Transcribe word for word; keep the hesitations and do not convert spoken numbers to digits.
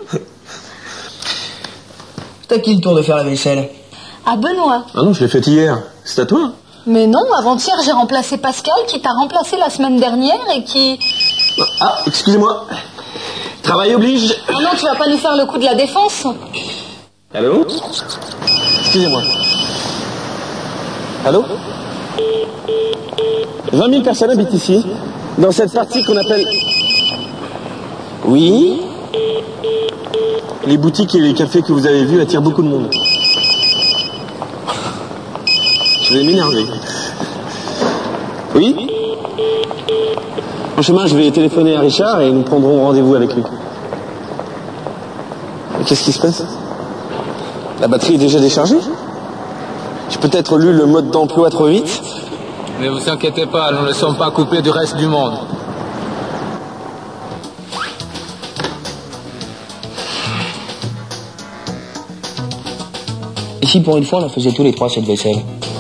C'est à qui le tour de faire la vaisselle? À Benoît. Ah non, je l'ai faite hier. C'est à toi? Mais non, avant-hier, j'ai remplacé Pascal qui t'a remplacé la semaine dernière et qui... Ah, excusez-moi. Travail oblige. Ah non, tu vas pas nous faire le coup de la défense? Allô? Excusez-moi. Allô? vingt mille personnes habitent ici, dans cette partie qu'on appelle... Oui? Les boutiques et les cafés que vous avez vus attirent beaucoup de monde. Je vais m'énerver. Oui? En chemin, je vais téléphoner à Richard et nous prendrons rendez-vous avec lui. Mais qu'est-ce qui se passe? La batterie est déjà déchargée? J'ai peut-être lu le mode d'emploi trop vite. Ne vous inquiétez pas, nous ne sommes pas coupés du reste du monde. Et si pour une fois on en faisait tous les trois cette vaisselle?